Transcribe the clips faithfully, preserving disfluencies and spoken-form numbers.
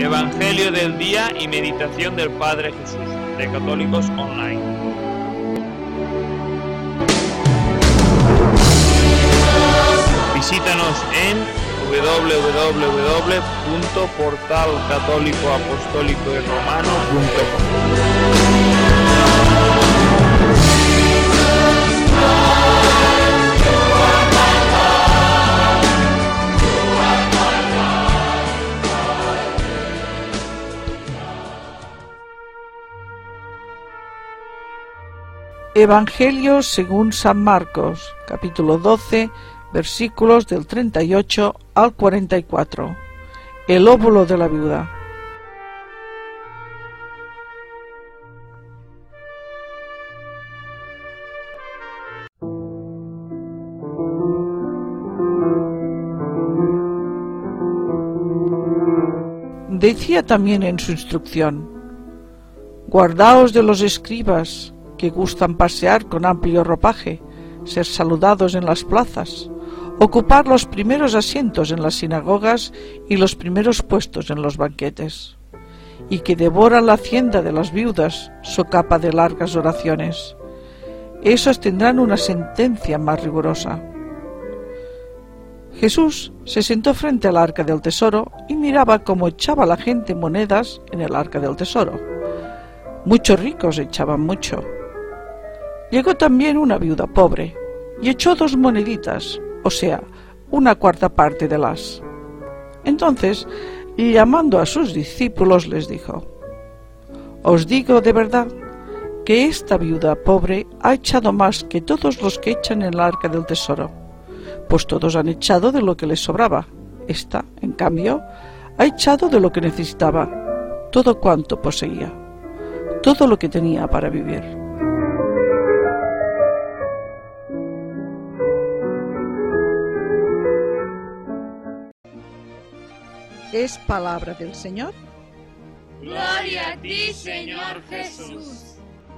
Evangelio del día y meditación del Padre Jesús, de Católicos Online. Visítanos en doble u doble u doble u punto portal católico apostólico y romano punto com. Evangelio según San Marcos, capítulo doce, versículos del treinta y ocho al cuarenta y cuatro. El óvulo de la viuda. Decía también en su instrucción: guardaos de los escribas, que gustan pasear con amplio ropaje, ser saludados en las plazas, ocupar los primeros asientos en las sinagogas y los primeros puestos en los banquetes, y que devoran la hacienda de las viudas, socapa de largas oraciones. Esos tendrán una sentencia más rigurosa. Jesús se sentó frente al arca del tesoro y miraba cómo echaba la gente monedas en el arca del tesoro. Muchos ricos echaban mucho. Llegó también una viuda pobre, y echó dos moneditas, o sea, una cuarta parte de las. Entonces, llamando a sus discípulos, les dijo: os digo de verdad que esta viuda pobre ha echado más que todos los que echan en el arca del tesoro, pues todos han echado de lo que les sobraba. Esta, en cambio, ha echado de lo que necesitaba, todo cuanto poseía, todo lo que tenía para vivir. Es palabra del Señor. Gloria a ti, Señor Jesús.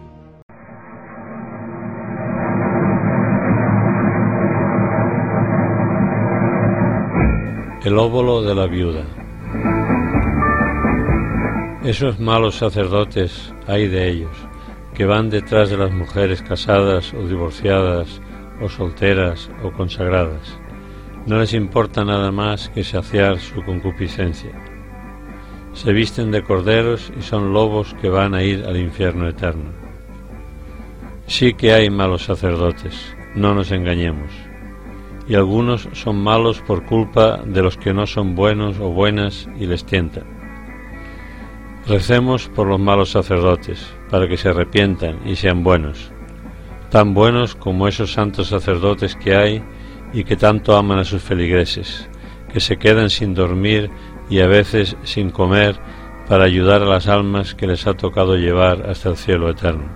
El óvulo de la viuda. Esos malos sacerdotes, hay de ellos, que van detrás de las mujeres casadas o divorciadas o solteras o consagradas. No les importa nada más que saciar su concupiscencia. Se visten de corderos y son lobos que van a ir al infierno eterno. Sí que hay malos sacerdotes, no nos engañemos, y algunos son malos por culpa de los que no son buenos o buenas y les tientan. Recemos por los malos sacerdotes, para que se arrepientan y sean buenos, tan buenos como esos santos sacerdotes que hay y que tanto aman a sus feligreses, que se quedan sin dormir y a veces sin comer para ayudar a las almas que les ha tocado llevar hasta el cielo eterno.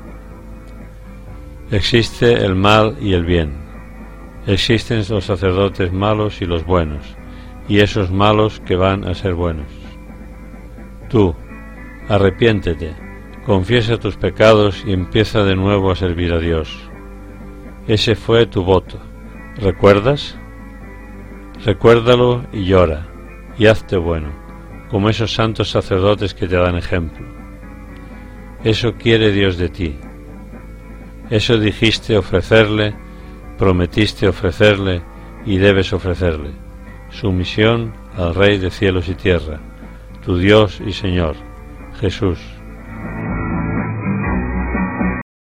Existe el mal y el bien, existen los sacerdotes malos y los buenos, y esos malos que van a ser buenos. Tú, arrepiéntete, confiesa tus pecados y empieza de nuevo a servir a Dios. Ese fue tu voto. ¿Recuerdas? Recuérdalo y llora, y hazte bueno, como esos santos sacerdotes que te dan ejemplo. Eso quiere Dios de ti. Eso dijiste ofrecerle, prometiste ofrecerle y debes ofrecerle. Sumisión al Rey de cielos y tierra, tu Dios y Señor, Jesús.